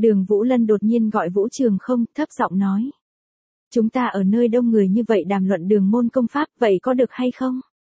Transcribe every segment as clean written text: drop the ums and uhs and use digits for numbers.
Đường Vũ Lân đột nhiên gọi Vũ Trường Không, thấp giọng nói. Chúng ta ở nơi đông người như vậy đàm luận đường môn công pháp, vậy có được hay không?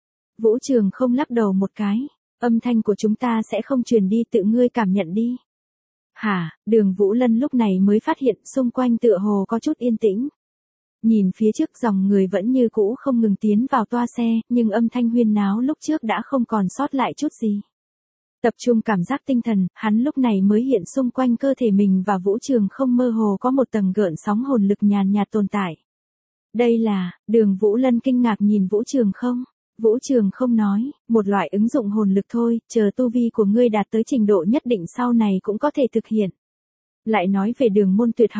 Vũ Trường Không lắc đầu một cái, âm thanh của chúng ta sẽ không truyền đi, tự ngươi cảm nhận đi. Hả, Đường Vũ Lân lúc này mới phát hiện xung quanh tựa hồ có chút yên tĩnh. Nhìn phía trước dòng người vẫn như cũ không ngừng tiến vào toa xe, nhưng âm thanh huyên náo lúc trước đã không còn sót lại chút gì. Tập trung cảm giác tinh thần, hắn lúc này mới hiện xung quanh cơ thể mình và Vũ Trường Không mơ hồ có một tầng gợn sóng hồn lực nhàn nhạt tồn tại. Đây là, Đường Vũ Lân kinh ngạc nhìn Vũ Trường Không. Vũ Trường Không nói, một loại ứng dụng hồn lực thôi, chờ tu vi của ngươi đạt tới trình độ nhất định sau này cũng có thể thực hiện. Lại nói về đường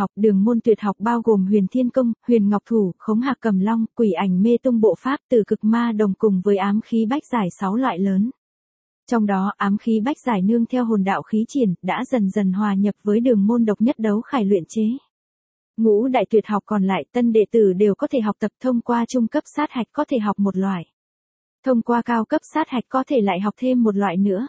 môn tuyệt học bao gồm Huyền Thiên Công, Huyền Ngọc Thủ, Khống Hạc Cầm Long, Quỷ Ảnh Mê Tung Bộ Pháp, Tử Cực Ma Đồng cùng với ám khí bách giải 6 loại lớn. Trong đó ám khí bách giải nương theo hồn đạo khí triển, đã dần dần hòa nhập với đường môn độc nhất đấu khải luyện chế. Ngũ đại tuyệt học còn lại tân đệ tử đều có thể học tập, thông qua trung cấp sát hạch có thể học một loại. Thông qua cao cấp sát hạch có thể lại học thêm một loại nữa.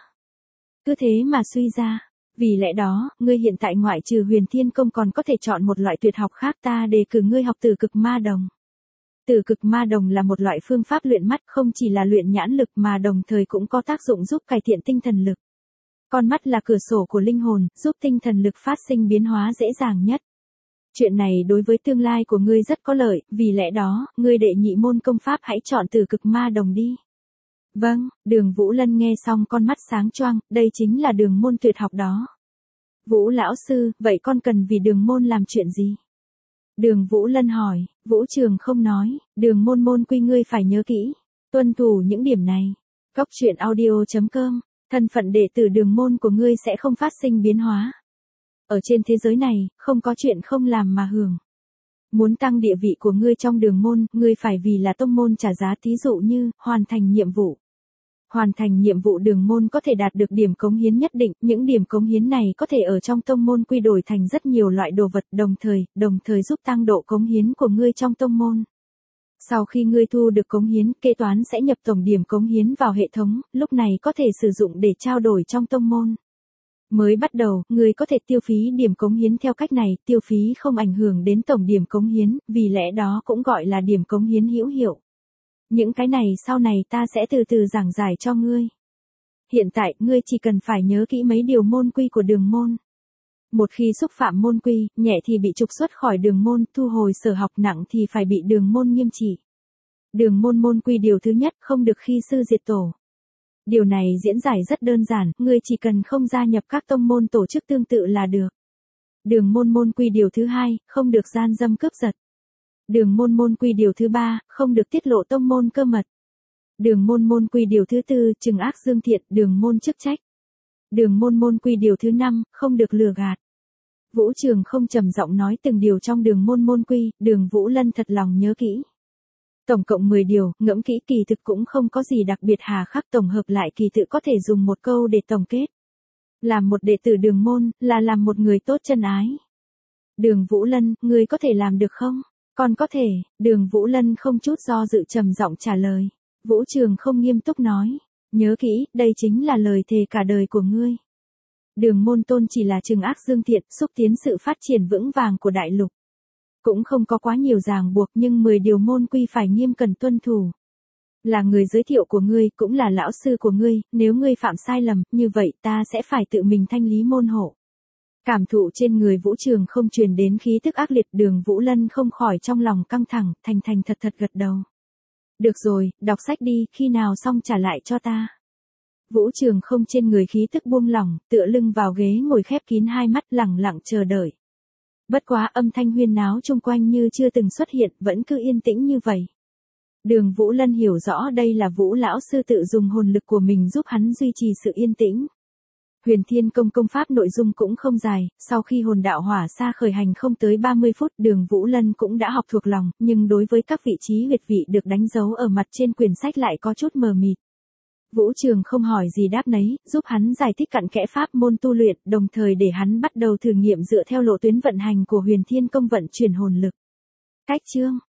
Cứ thế mà suy ra. Vì lẽ đó, ngươi hiện tại ngoại trừ Huyền Thiên Công còn có thể chọn một loại tuyệt học khác, ta đề cử ngươi học Tử Cực Ma Đồng. Tử Cực Ma Đồng là một loại phương pháp luyện mắt, không chỉ là luyện nhãn lực mà đồng thời cũng có tác dụng giúp cải thiện tinh thần lực. Con mắt là cửa sổ của linh hồn, giúp tinh thần lực phát sinh biến hóa dễ dàng nhất. Chuyện này đối với tương lai của ngươi rất có lợi, vì lẽ đó, ngươi đệ nhị môn công pháp hãy chọn Tử Cực Ma Đồng đi. Vâng, Đường Vũ Lân nghe xong con mắt sáng choang, đây chính là đường môn tuyệt học đó. Vũ lão sư, vậy con cần vì đường môn làm chuyện gì? Đường Vũ Lân hỏi, Vũ Trường Không nói, đường môn quy ngươi phải nhớ kỹ, tuân thủ những điểm này. Cốc truyện audio.com, thân phận đệ tử đường môn của ngươi sẽ không phát sinh biến hóa. Ở trên thế giới này, không có chuyện không làm mà hưởng. Muốn tăng địa vị của ngươi trong đường môn, ngươi phải vì là tông môn trả giá, thí dụ như, hoàn thành nhiệm vụ. Hoàn thành nhiệm vụ đường môn có thể đạt được điểm cống hiến nhất định, những điểm cống hiến này có thể ở trong tông môn quy đổi thành rất nhiều loại đồ vật, đồng thời giúp tăng độ cống hiến của ngươi trong tông môn. Sau khi ngươi thu được cống hiến, kế toán sẽ nhập tổng điểm cống hiến vào hệ thống, lúc này có thể sử dụng để trao đổi trong tông môn. Mới bắt đầu, ngươi có thể tiêu phí điểm cống hiến theo cách này, tiêu phí không ảnh hưởng đến tổng điểm cống hiến, vì lẽ đó cũng gọi là điểm cống hiến hữu hiệu. Những cái này sau này ta sẽ từ từ giảng giải cho ngươi. Hiện tại, ngươi chỉ cần phải nhớ kỹ mấy điều môn quy của đường môn. Một khi xúc phạm môn quy, nhẹ thì bị trục xuất khỏi đường môn, thu hồi sở học, nặng thì phải bị đường môn nghiêm trị. Đường môn quy điều thứ nhất, không được khi sư diệt tổ. Điều này diễn giải rất đơn giản, ngươi chỉ cần không gia nhập các tông môn tổ chức tương tự là được. Đường môn quy điều thứ hai, không được gian dâm cướp giật. Đường môn quy điều thứ ba, không được tiết lộ tông môn cơ mật. Đường môn quy điều thứ tư, trừng ác dương thiện, đường môn chức trách. Đường môn quy điều thứ năm, không được lừa gạt. Vũ Trường Không trầm giọng nói từng điều trong đường môn quy, Đường Vũ Lân thật lòng nhớ kỹ. Tổng cộng 10 điều, ngẫm kỹ kỳ thực cũng không có gì đặc biệt hà khắc, tổng hợp lại kỳ thực có thể dùng một câu để tổng kết. Làm một đệ tử đường môn, là làm một người tốt chân ái. Đường Vũ Lân, ngươi có thể làm được không? Còn có thể, Đường Vũ Lân không chút do dự trầm giọng trả lời. Vũ Trường Không nghiêm túc nói, nhớ kỹ, đây chính là lời thề cả đời của ngươi. Đường môn tôn chỉ là trừng ác dương thiện, xúc tiến sự phát triển vững vàng của đại lục. Cũng không có quá nhiều ràng buộc, nhưng 10 điều môn quy phải nghiêm cẩn tuân thủ. Là người giới thiệu của ngươi, cũng là lão sư của ngươi, nếu ngươi phạm sai lầm, như vậy ta sẽ phải tự mình thanh lý môn hộ. Cảm thụ trên người Vũ Trường Không truyền đến khí tức ác liệt, Đường Vũ Lân không khỏi trong lòng căng thẳng, thành thật gật đầu. Được rồi, đọc sách đi, khi nào xong trả lại cho ta. Vũ Trường Không trên người khí tức buông lỏng, tựa lưng vào ghế ngồi khép kín hai mắt lẳng lặng chờ đợi. Bất quá âm thanh huyên náo chung quanh như chưa từng xuất hiện, vẫn cứ yên tĩnh như vậy. Đường Vũ Lân hiểu rõ đây là Vũ lão sư tự dùng hồn lực của mình giúp hắn duy trì sự yên tĩnh. Huyền Thiên Công công pháp nội dung cũng không dài, sau khi hồn đạo hỏa xa khởi hành không tới 30 phút, Đường Vũ Lân cũng đã học thuộc lòng, nhưng đối với các vị trí huyệt vị được đánh dấu ở mặt trên quyển sách lại có chút mờ mịt. Vũ Trường không hỏi gì đáp nấy, giúp hắn giải thích cặn kẽ pháp môn tu luyện, đồng thời để hắn bắt đầu thử nghiệm dựa theo lộ tuyến vận hành của Huyền Thiên Công vận chuyển hồn lực. Cách chương